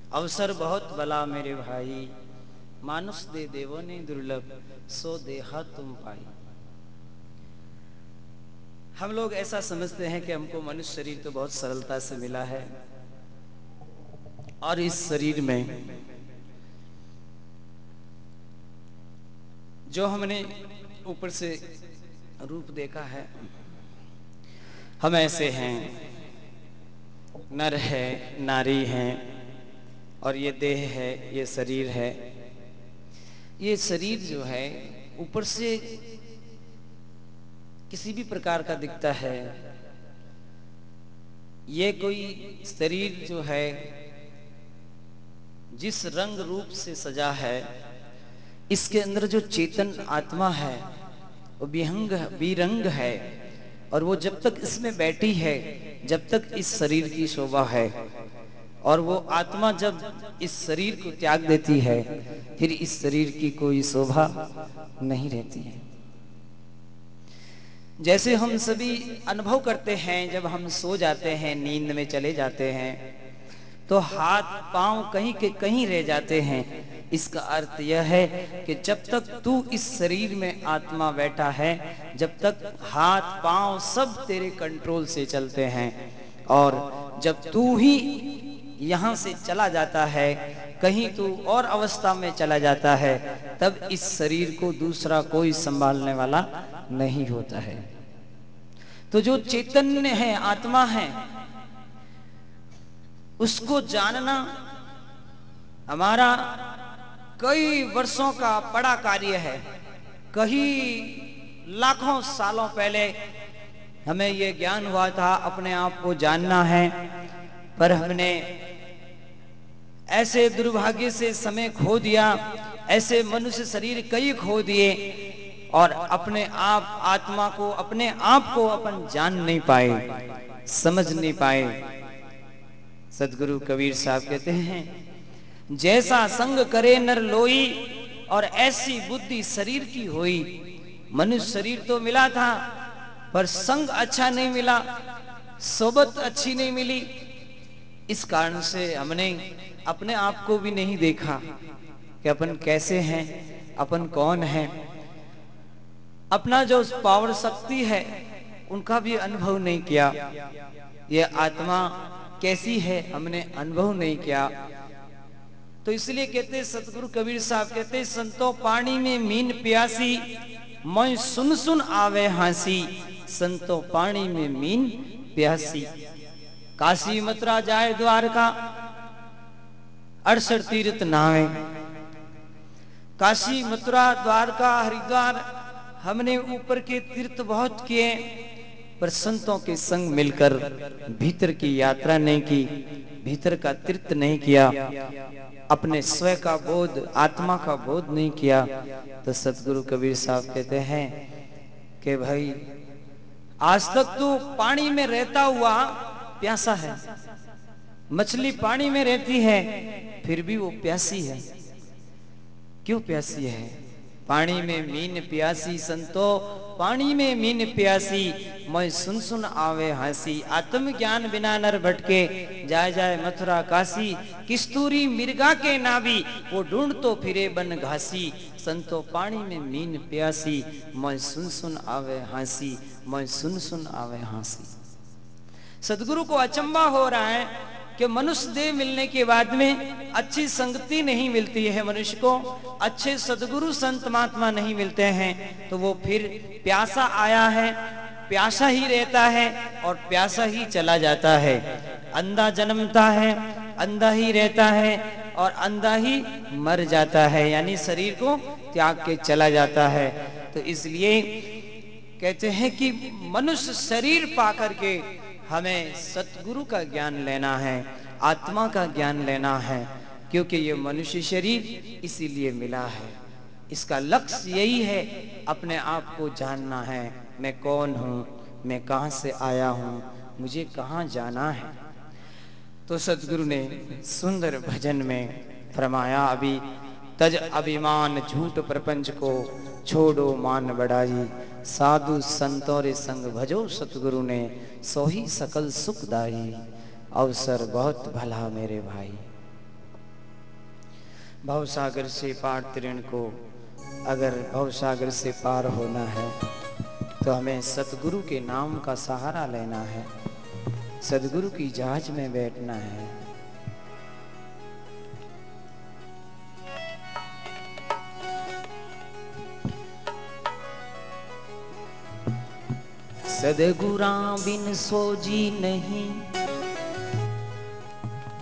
अवसर बहुत भला मेरे भाई, मानुष दे देवो ने दुर्लभ, सो देहा तुम पाई। हम लोग ऐसा समझते हैं कि हमको मनुष्य शरीर तो बहुत सरलता से मिला है, और इस शरीर में जो हमने ऊपर से रूप देखा है, हम ऐसे हैं, नर है, नारी हैं, और ये देह है, ये शरीर है। ये शरीर जो है ऊपर से किसी भी प्रकार का दिखता है। ये कोई शरीर जो है जिस रंग रूप से सजा है, इसके अंदर जो चेतन आत्मा है वो विहंग विरंग है, और वो जब तक इसमें बैठी है, जब तक इस शरीर की शोभा है, और वो आत्मा जब इस शरीर को त्याग देती है, फिर इस शरीर की कोई शोभा नहीं रहती है। जैसे हम सभी अनुभव करते हैं, जब हम सो जाते हैं, नींद में चले जाते हैं, तो हाथ पांव कहीं के कहीं रह जाते हैं। इसका अर्थ यह है कि जब तक तू इस शरीर में आत्मा बैठा है, जब तक हाथ पांव सब तेरे कंट्रोल से चलते हैं, और जब तू ही यहाँ से चला जाता है, कहीं तू और अवस्था में चला जाता है, तब इस शरीर को दूसरा कोई संभालने वाला नहीं होता है। तो जो चैतन्य है, आत्मा है, उसको जानना हमारा कई वर्षों का बड़ा कार्य है। कई लाखों सालों पहले हमें यह ज्ञान हुआ था, अपने आप को जानना है, पर हमने ऐसे दुर्भाग्य से समय खो दिया, ऐसे मनुष्य शरीर कई खो दिए, और अपने आप आत्मा को, अपने आप को अपन जान नहीं पाए, समझ नहीं पाए। सदगुरु कबीर साहब कहते हैं, जैसा संग करे नर लोई, और ऐसी बुद्धि शरीर की होई। मनुष्य शरीर तो मिला था, पर संग अच्छा नहीं मिला, सोबत अच्छी नहीं मिली। इस कारण से हमने अपने आप को भी नहीं देखा कि अपन कैसे हैं, अपन कौन हैं। अपना जो पावर शक्ति है उनका भी अनुभव नहीं किया। यह आत्मा कैसी है हमने अनुभव नहीं किया। तो इसलिए कहते सतगुरु कबीर साहब कहते, संतो पानी में मीन प्यासी, मैं सुन सुन आवे हांसी। संतो पानी में मीन प्यासी। काशी मथुरा जाए द्वारका, 68 तीर्थ नावे। काशी मथुरा द्वारका हरिद्वार हमने ऊपर के तीर्थ बहुत किए, पर संतों के संग मिलकर भीतर की यात्रा नहीं की, भीतर का तीर्थ नहीं किया, अपने स्वयं का बोध, आत्मा का बोध नहीं किया। तो सतगुरु कबीर साहब कहते हैं कि भाई, आज तक तो पानी में रहता हुआ प्यासा है। मछली पानी में रहती है, फिर भी वो प्यासी है। क्यों प्यासी है? पानी में मीन प्यासी, संतो पानी में मीन प्यासी, मैं सुन सुन आवे हांसी। आत्म ज्ञान बिना नर भटके, जाए जाए मथुरा काशी। किस्तूरी मिर्गा के नाभी, वो ढूंढ तो फिरे बन घासी। संतो पानी में मीन प्यासी, मैं सुन सुन आवे हांसी, मैं सुन सुन आवे हांसी। सदगुरु को अचंबा हो रहा है कि मनुष्य देह मिलने के बाद में अच्छी संगति नहीं मिलती है, मनुष्य को अच्छे सदगुरु संत महात्मा नहीं मिलते हैं, तो वो फिर प्यासा आया है, प्यासा ही रहता है और प्यासा ही चला जाता है। अंधा जन्मता है, अंधा ही रहता है और अंधा ही मर जाता है, यानी शरीर को त्याग के चला जाता है। तो इसलिए कहते हैं कि मनुष्य शरीर पाकर के हमें सतगुरु का ज्ञान लेना है, आत्मा का ज्ञान लेना है, क्योंकि ये मनुष्य शरीर इसीलिए मिला है। इसका लक्ष्य यही है, अपने आप को जानना है, मैं कौन हूँ, मैं कहाँ से आया हूँ, मुझे कहाँ जाना है। तो सतगुरु ने सुंदर भजन में फरमाया, अभी तज अभिमान झूठ प्रपंच को, छोड़ो मान बढ़ाई। साधु संतों रे संग भजो सतगुरु ने, सोही सकल सुखदाई। अवसर बहुत भला मेरे भाई। भवसागर से पार तरण को अगर भवसागर से पार होना है तो हमें सतगुरु के नाम का सहारा लेना है, सतगुरु की जहाज में बैठना है। सदगुरा बिन सोजी नहीं